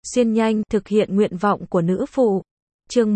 xuyên nhanh, thực hiện nguyện vọng của nữ phụ. Chương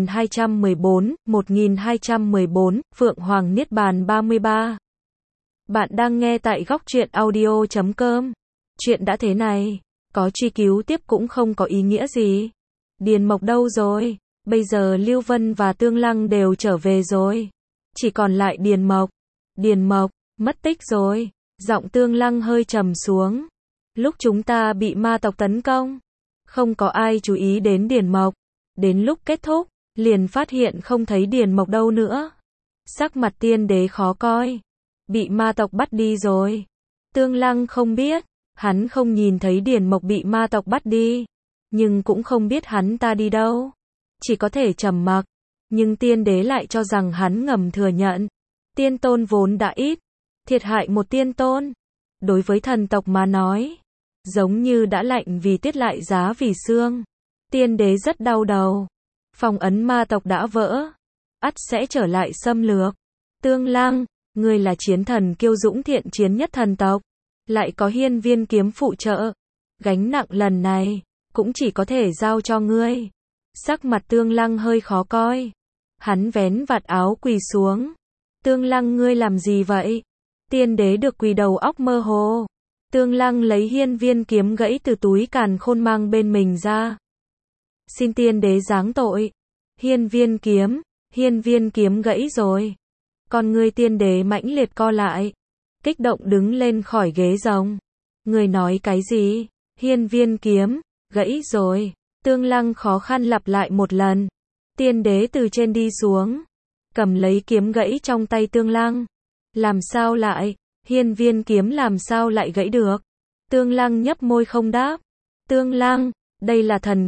1214, Phượng Hoàng Niết Bàn 33. Bạn đang nghe tại góc truyện audio.com. Chuyện đã thế này, có truy cứu tiếp cũng không có ý nghĩa gì. Điền Mộc đâu rồi? Bây giờ Lưu Vân và Tương Lăng đều trở về rồi. Chỉ còn lại Điền Mộc. Điền Mộc, mất tích rồi. Giọng Tương Lăng hơi trầm xuống. Lúc chúng ta bị ma tộc tấn công, không có ai chú ý đến Điền Mộc. Đến lúc kết thúc, liền phát hiện không thấy Điền Mộc đâu nữa. Sắc mặt tiên đế khó coi. Bị ma tộc bắt đi rồi. Tương Lăng không biết, hắn không nhìn thấy Điền Mộc bị ma tộc bắt đi, nhưng cũng không biết hắn ta đi đâu. Chỉ có thể trầm mặc, nhưng tiên đế lại cho rằng hắn ngầm thừa nhận. Tiên tôn vốn đã ít, thiệt hại một tiên tôn, đối với thần tộc mà nói, giống như đã lạnh vì tiết lại giá vì xương. Tiên đế rất đau đầu. Phong ấn ma tộc đã vỡ, ắt sẽ trở lại xâm lược. Tương Lăng, ngươi là chiến thần kiêu dũng thiện chiến nhất thần tộc, lại có hiên viên kiếm phụ trợ. Gánh nặng lần này, cũng chỉ có thể giao cho ngươi. Sắc mặt Tương Lăng hơi khó coi. Hắn vén vạt áo quỳ xuống. Tương Lăng ngươi làm gì vậy? Tiên đế được quỳ đầu óc mơ hồ. Tương Lăng lấy hiên viên kiếm gãy từ túi càn khôn mang bên mình ra. Xin tiên đế giáng tội. Hiên viên kiếm gãy rồi. Còn ngươi tiên đế mãnh liệt co lại, kích động đứng lên khỏi ghế rồng. Ngươi nói cái gì? Hiên viên kiếm gãy rồi. Tương Lăng khó khăn lặp lại một lần. Tiên đế từ trên đi xuống, cầm lấy kiếm gãy trong tay Tương Lăng. Làm sao lại? Hiên viên kiếm làm sao lại gãy được? Tương Lăng nhấp môi không đáp. Tương Lăng, đây là thần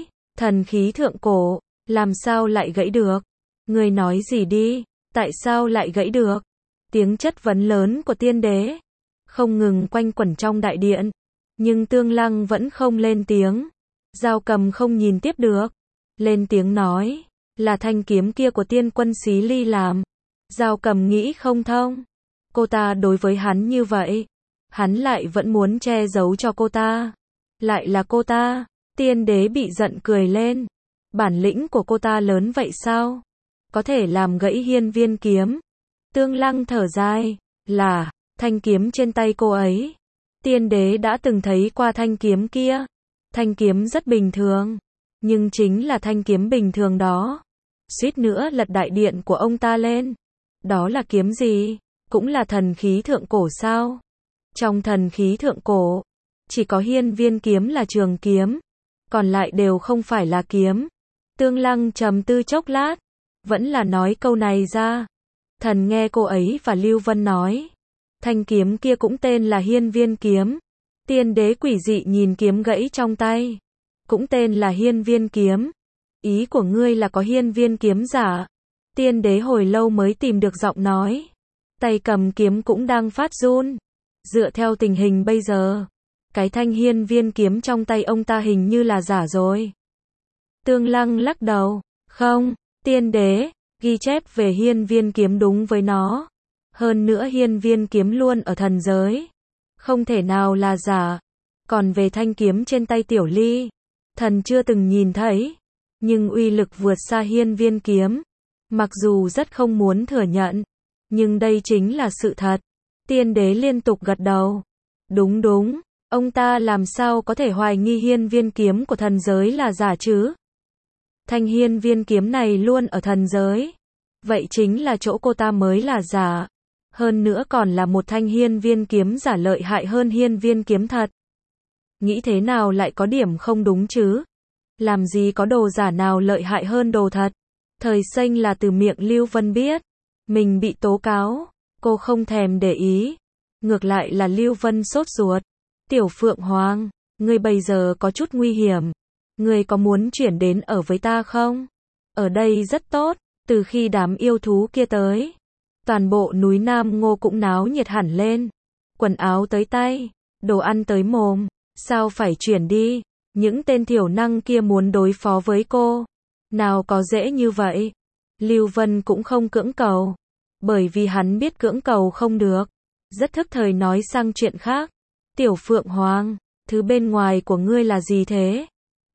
khí thượng cổ, làm sao lại gãy được? Ngươi nói gì đi? Tại sao lại gãy được? Tiếng chất vấn lớn của tiên đế không ngừng quanh quẩn trong đại điện, nhưng Tương Lăng vẫn không lên tiếng. Dao Cầm không nhìn tiếp được, lên tiếng nói, là thanh kiếm kia của tiên quân Xí Ly làm. Dao Cầm nghĩ không thông, cô ta đối với hắn như vậy, hắn lại vẫn muốn che giấu cho cô ta. Lại là cô ta. Tiên đế bị giận cười lên. Bản lĩnh của cô ta lớn vậy sao? Có thể làm gãy hiên viên kiếm. Tương Lăng thở dài, là thanh kiếm trên tay cô ấy. Tiên đế đã từng thấy qua thanh kiếm kia. Thanh kiếm rất bình thường, nhưng chính là thanh kiếm bình thường đó, suýt nữa lật đại điện của ông ta lên. Đó là kiếm gì? Cũng là thần khí thượng cổ sao? Trong thần khí thượng cổ, chỉ có hiên viên kiếm là trường kiếm, còn lại đều không phải là kiếm. Tương Lăng trầm tư chốc lát, vẫn là nói câu này ra. Thần nghe cô ấy và Lưu Vân nói, thanh kiếm kia cũng tên là hiên viên kiếm. Tiên đế quỷ dị nhìn kiếm gãy trong tay, cũng tên là hiên viên kiếm. Ý của ngươi là có hiên viên kiếm giả? Tiên đế hồi lâu mới tìm được giọng nói. Tay cầm kiếm cũng đang phát run. Dựa theo tình hình bây giờ, cái thanh hiên viên kiếm trong tay ông ta hình như là giả rồi. Tương Lăng lắc đầu, không, tiên đế, ghi chép về hiên viên kiếm đúng với nó. Hơn nữa hiên viên kiếm luôn ở thần giới, không thể nào là giả. Còn về thanh kiếm trên tay Tiểu Ly, thần chưa từng nhìn thấy, nhưng uy lực vượt xa hiên viên kiếm. Mặc dù rất không muốn thừa nhận, nhưng đây chính là sự thật. Tiên đế liên tục gật đầu. Đúng đúng, ông ta làm sao có thể hoài nghi hiên viên kiếm của thần giới là giả chứ? Thanh hiên viên kiếm này luôn ở thần giới, vậy chính là chỗ cô ta mới là giả. Hơn nữa còn là một thanh hiên viên kiếm giả lợi hại hơn hiên viên kiếm thật. Nghĩ thế nào lại có điểm không đúng chứ? Làm gì có đồ giả nào lợi hại hơn đồ thật? Thời xanh là từ miệng Lưu Vân biết mình bị tố cáo, cô không thèm để ý. Ngược lại là Lưu Vân sốt ruột. Tiểu Phượng Hoàng, ngươi bây giờ có chút nguy hiểm. Ngươi có muốn chuyển đến ở với ta không? Ở đây rất tốt, từ khi đám yêu thú kia tới, toàn bộ núi Nam Ngô cũng náo nhiệt hẳn lên. Quần áo tới tay, đồ ăn tới mồm, sao phải chuyển đi? Những tên thiểu năng kia muốn đối phó với cô, nào có dễ như vậy. Lưu Vân cũng không cưỡng cầu, bởi vì hắn biết cưỡng cầu không được. Rất thức thời nói sang chuyện khác. Tiểu Phượng Hoàng, thứ bên ngoài của ngươi là gì thế?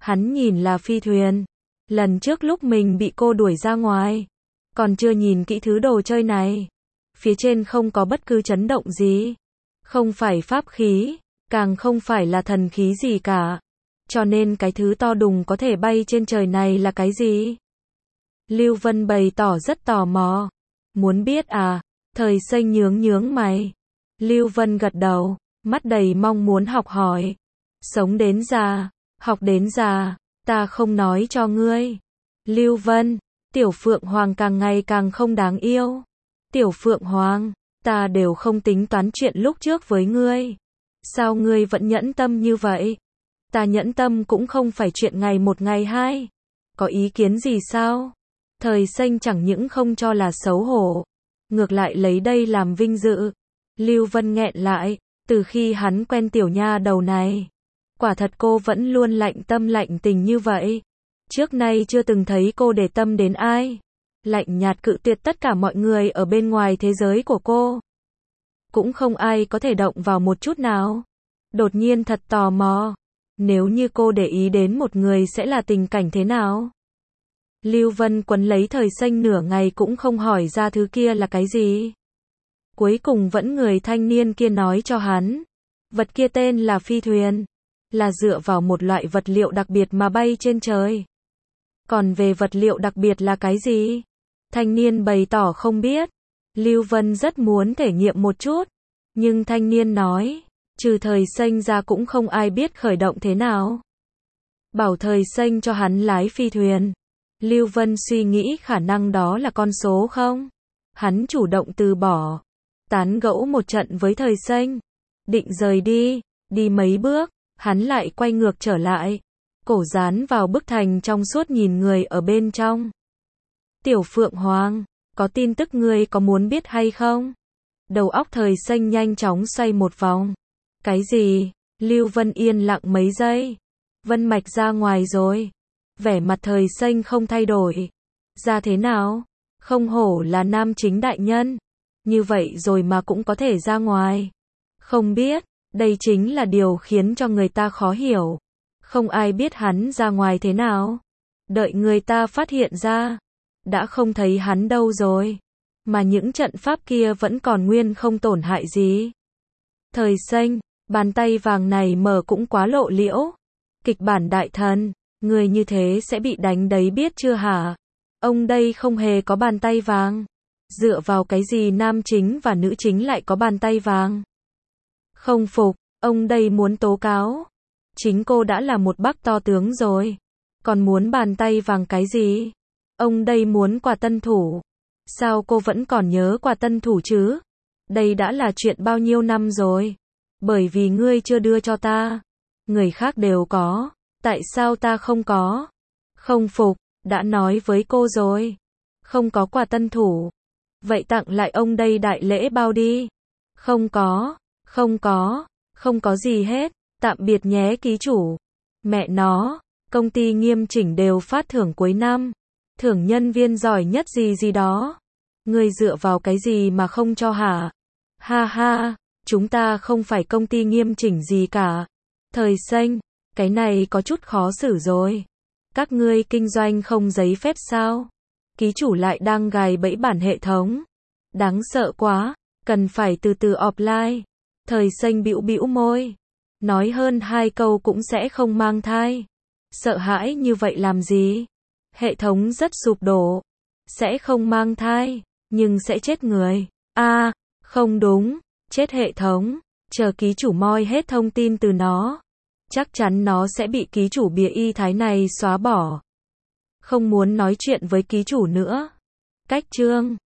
Hắn nhìn là phi thuyền. Lần trước lúc mình bị cô đuổi ra ngoài, còn chưa nhìn kỹ thứ đồ chơi này. Phía trên không có bất cứ chấn động gì. Không phải pháp khí, càng không phải là thần khí gì cả. Cho nên cái thứ to đùng có thể bay trên trời này là cái gì? Lưu Vân bày tỏ rất tò mò. Muốn biết à? Thời Xanh nhướng mày. Lưu Vân gật đầu, mắt đầy mong muốn học hỏi. Sống đến già, học đến già, ta không nói cho ngươi. Lưu Vân, Tiểu Phượng Hoàng càng ngày càng không đáng yêu. Tiểu Phượng Hoàng, ta đều không tính toán chuyện lúc trước với ngươi. Sao ngươi vẫn nhẫn tâm như vậy? Ta nhẫn tâm cũng không phải chuyện ngày một ngày hai. Có ý kiến gì sao? Thời Xanh chẳng những không cho là xấu hổ, ngược lại lấy đây làm vinh dự. Lưu Vân nghẹn lại, từ khi hắn quen tiểu nha đầu này, quả thật cô vẫn luôn lạnh tâm lạnh tình như vậy. Trước nay chưa từng thấy cô để tâm đến ai. Lạnh nhạt cự tuyệt tất cả mọi người ở bên ngoài thế giới của cô. Cũng không ai có thể động vào một chút nào. Đột nhiên thật tò mò. Nếu như cô để ý đến một người sẽ là tình cảnh thế nào? Lưu Vân quấn lấy Thời Xanh nửa ngày cũng không hỏi ra thứ kia là cái gì. Cuối cùng vẫn người thanh niên kia nói cho hắn. Vật kia tên là phi thuyền. Là dựa vào một loại vật liệu đặc biệt mà bay trên trời. Còn về vật liệu đặc biệt là cái gì? Thanh niên bày tỏ không biết. Lưu Vân rất muốn thể nghiệm một chút. Nhưng thanh niên nói, trừ Thời Xanh ra cũng không ai biết khởi động thế nào. Bảo Thời Xanh cho hắn lái phi thuyền. Lưu Vân suy nghĩ khả năng đó là con số không? Hắn chủ động từ bỏ. Tán gẫu một trận với Thời Xanh. Định rời đi. Đi mấy bước, hắn lại quay ngược trở lại. Cổ dán vào bức thành trong suốt nhìn người ở bên trong. Tiểu Phượng Hoàng, có tin tức ngươi có muốn biết hay không? Đầu óc Thời Xanh nhanh chóng xoay một vòng. Cái gì? Lưu Vân yên lặng mấy giây. Vân Mạch ra ngoài rồi. Vẻ mặt Thời Xanh không thay đổi. Ra thế nào? Không hổ là nam chính đại nhân. Như vậy rồi mà cũng có thể ra ngoài. Không biết, đây chính là điều khiến cho người ta khó hiểu. Không ai biết hắn ra ngoài thế nào. Đợi người ta phát hiện ra, đã không thấy hắn đâu rồi. Mà những trận pháp kia vẫn còn nguyên không tổn hại gì. Thời Xanh, bàn tay vàng này mở cũng quá lộ liễu. Kịch bản đại thần, người như thế sẽ bị đánh đấy biết chưa hả? Ông đây không hề có bàn tay vàng. Dựa vào cái gì nam chính và nữ chính lại có bàn tay vàng? Không phục, ông đây muốn tố cáo. Chính cô đã là một bác to tướng rồi. Còn muốn bàn tay vàng cái gì? Ông đây muốn quà tân thủ. Sao cô vẫn còn nhớ quà tân thủ chứ? Đây đã là chuyện bao nhiêu năm rồi. Bởi vì ngươi chưa đưa cho ta. Người khác đều có. Tại sao ta không có? Không phục, đã nói với cô rồi. Không có quà tân thủ. Vậy tặng lại ông đây đại lễ bao đi. Không có, không có gì hết. Tạm biệt nhé ký chủ. Mẹ nó, công ty nghiêm chỉnh đều phát thưởng cuối năm. Thưởng nhân viên giỏi nhất gì đó. Ngươi dựa vào cái gì mà không cho hả? Ha ha, chúng ta không phải công ty nghiêm chỉnh gì cả. Thời Xanh, cái này có chút khó xử rồi. Các ngươi kinh doanh không giấy phép sao? Ký chủ lại đang gài bẫy bản hệ thống. Đáng sợ quá, cần phải từ từ offline. Thời Xanh bĩu môi. Nói hơn 2 câu cũng sẽ không mang thai. Sợ hãi như vậy làm gì? Hệ thống rất sụp đổ. Sẽ không mang thai, nhưng sẽ chết người. Không đúng, chết hệ thống. Chờ ký chủ moi hết thông tin từ nó. Chắc chắn nó sẽ bị ký chủ bìa y thái này xóa bỏ. Không muốn nói chuyện với ký chủ nữa. Cách chương